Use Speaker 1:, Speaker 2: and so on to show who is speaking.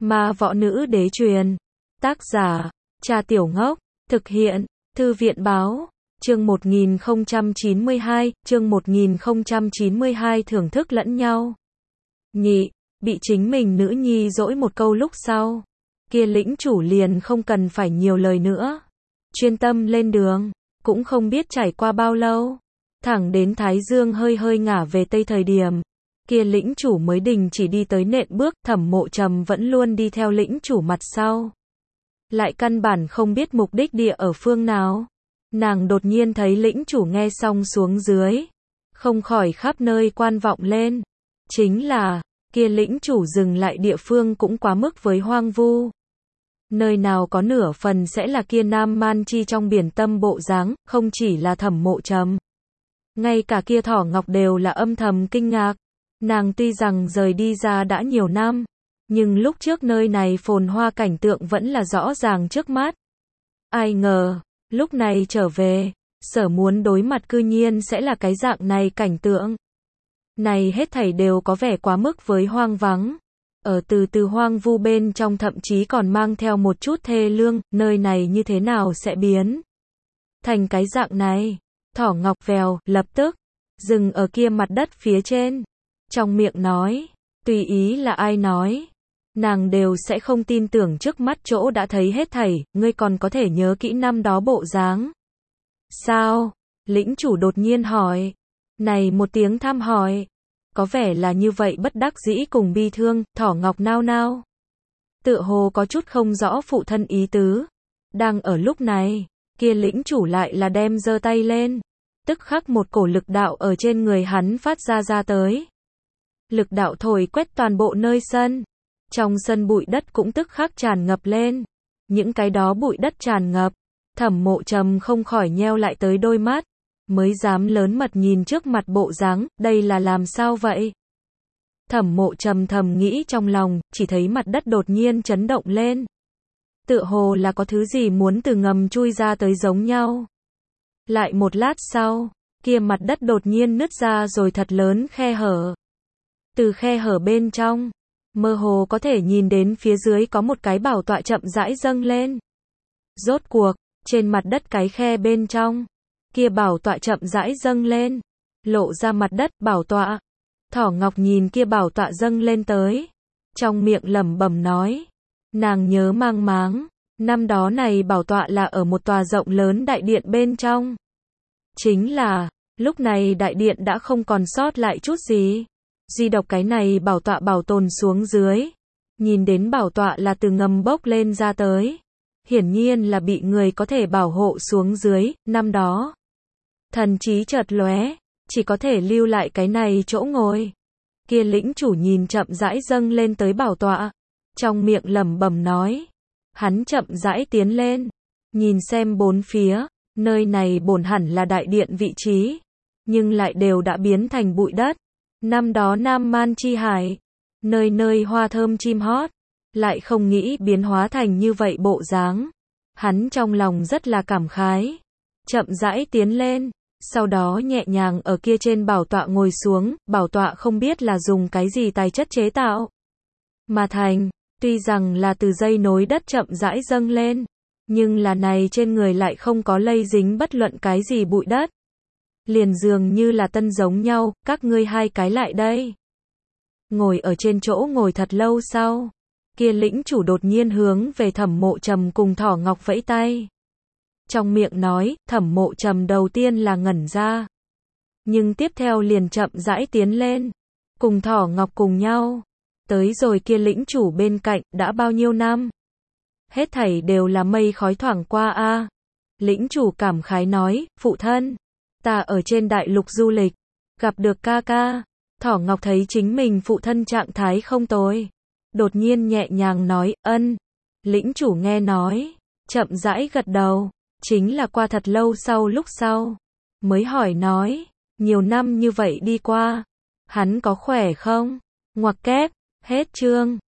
Speaker 1: Ma Võ Nữ Đế truyền. Tác giả, Cha Tiểu Ngốc. Thực hiện, Thư viện Báo. Chương 1092, chương 1092 thưởng thức lẫn nhau. Nhị, bị chính mình nữ nhi dỗi một câu lúc sau. Kia lĩnh chủ liền không cần phải nhiều lời nữa. Chuyên tâm lên đường, cũng không biết trải qua bao lâu. Thẳng đến Thái Dương hơi hơi ngả về tây thời điểm. Kia lĩnh chủ mới đình chỉ đi tới nện bước, Thẩm Mộ Trầm vẫn luôn đi theo lĩnh chủ mặt sau. Lại căn bản không biết mục đích địa ở phương nào. Nàng đột nhiên thấy lĩnh chủ nghe xong xuống dưới. Không khỏi khắp nơi quan vọng lên. Chính là, kia lĩnh chủ dừng lại địa phương cũng quá mức với hoang vu. Nơi nào có nửa phần sẽ là kia Nam Man Chi trong biển tâm bộ dáng, không chỉ là Thẩm Mộ Trầm. Ngay cả kia Thỏ Ngọc đều là âm thầm kinh ngạc. Nàng tuy rằng rời đi ra đã nhiều năm, nhưng lúc trước nơi này phồn hoa cảnh tượng vẫn là rõ ràng trước mắt. Ai ngờ, lúc này trở về, sở muốn đối mặt cư nhiên sẽ là cái dạng này cảnh tượng. Này hết thảy đều có vẻ quá mức với hoang vắng. Ở từ hoang vu bên trong thậm chí còn mang theo một chút thê lương, nơi này như thế nào sẽ biến thành cái dạng này. Thỏ Ngọc vèo, lập tức, dừng ở kia mặt đất phía trên. Trong miệng nói, tùy ý là ai nói. Nàng đều sẽ không tin tưởng trước mắt chỗ đã thấy hết thảy, ngươi còn có thể nhớ kỹ năm đó bộ dáng. Sao? Lĩnh chủ đột nhiên hỏi. Này một tiếng thăm hỏi. Có vẻ là như vậy bất đắc dĩ cùng bi thương, Thỏ Ngọc nao nao. Tựa hồ có chút không rõ phụ thân ý tứ. Đang ở lúc này, kia lĩnh chủ lại là đem giơ tay lên. Tức khắc một cổ lực đạo ở trên người hắn phát ra tới. Lực đạo thổi quét toàn bộ nơi sân. Trong sân bụi đất cũng tức khắc tràn ngập lên. Những cái đó bụi đất tràn ngập. Thẩm Mộ Trầm không khỏi nheo lại tới đôi mắt. Mới dám lớn mật nhìn trước mặt bộ dáng, đây là làm sao vậy? Thẩm Mộ Trầm thầm nghĩ trong lòng, chỉ thấy mặt đất đột nhiên chấn động lên. Tựa hồ là có thứ gì muốn từ ngầm chui ra tới giống nhau. Lại một lát sau, kia mặt đất đột nhiên nứt ra rồi thật lớn khe hở. Từ khe hở bên trong, mơ hồ có thể nhìn đến phía dưới có một cái bảo tọa chậm rãi dâng lên. Rốt cuộc, trên mặt đất cái khe bên trong, kia bảo tọa chậm rãi dâng lên, lộ ra mặt đất, bảo tọa. Thỏ Ngọc nhìn kia bảo tọa dâng lên tới, trong miệng lẩm bẩm nói, nàng nhớ mang máng, năm đó này bảo tọa là ở một tòa rộng lớn đại điện bên trong. Chính là, lúc này đại điện đã không còn sót lại chút gì. Duy độc cái này bảo tọa bảo tồn xuống dưới. Nhìn đến bảo tọa là từ ngầm bốc lên ra tới. Hiển nhiên là bị người có thể bảo hộ xuống dưới, năm đó. Thần trí chợt lóe, chỉ có thể lưu lại cái này chỗ ngồi. Kia lĩnh chủ nhìn chậm rãi dâng lên tới bảo tọa. Trong miệng lẩm bẩm nói. Hắn chậm rãi tiến lên. Nhìn xem bốn phía, nơi này bổn hẳn là đại điện vị trí. Nhưng lại đều đã biến thành bụi đất. Năm đó Nam Man Chi Hải, nơi nơi hoa thơm chim hót, lại không nghĩ biến hóa thành như vậy bộ dáng. Hắn trong lòng rất là cảm khái, chậm rãi tiến lên, sau đó nhẹ nhàng ở kia trên bảo tọa ngồi xuống, bảo tọa không biết là dùng cái gì tài chất chế tạo mà thành, tuy rằng là từ dây nối đất chậm rãi dâng lên, nhưng là này trên người lại không có lây dính bất luận cái gì bụi đất. Liền dường như là tân giống nhau, các ngươi hai cái lại đây. Ngồi ở trên chỗ ngồi thật lâu sau, kia lĩnh chủ đột nhiên hướng về Thẩm Mộ Trầm cùng Thỏ Ngọc vẫy tay. Trong miệng nói, Thẩm Mộ Trầm đầu tiên là ngẩn ra. Nhưng tiếp theo liền chậm rãi tiến lên, cùng Thỏ Ngọc cùng nhau. Tới rồi kia lĩnh chủ bên cạnh, đã bao nhiêu năm? Hết thảy đều là mây khói thoảng qua a. Lĩnh chủ cảm khái nói, phụ thân. Ta ở trên đại lục du lịch, gặp được ca ca. Thỏ Ngọc thấy chính mình phụ thân trạng thái không tồi. Đột nhiên nhẹ nhàng nói, ân. Lĩnh chủ nghe nói, chậm rãi gật đầu. Chính là qua thật lâu sau lúc sau. Mới hỏi nói, nhiều năm như vậy đi qua. Hắn có khỏe không? Ngoặc kép, hết chương.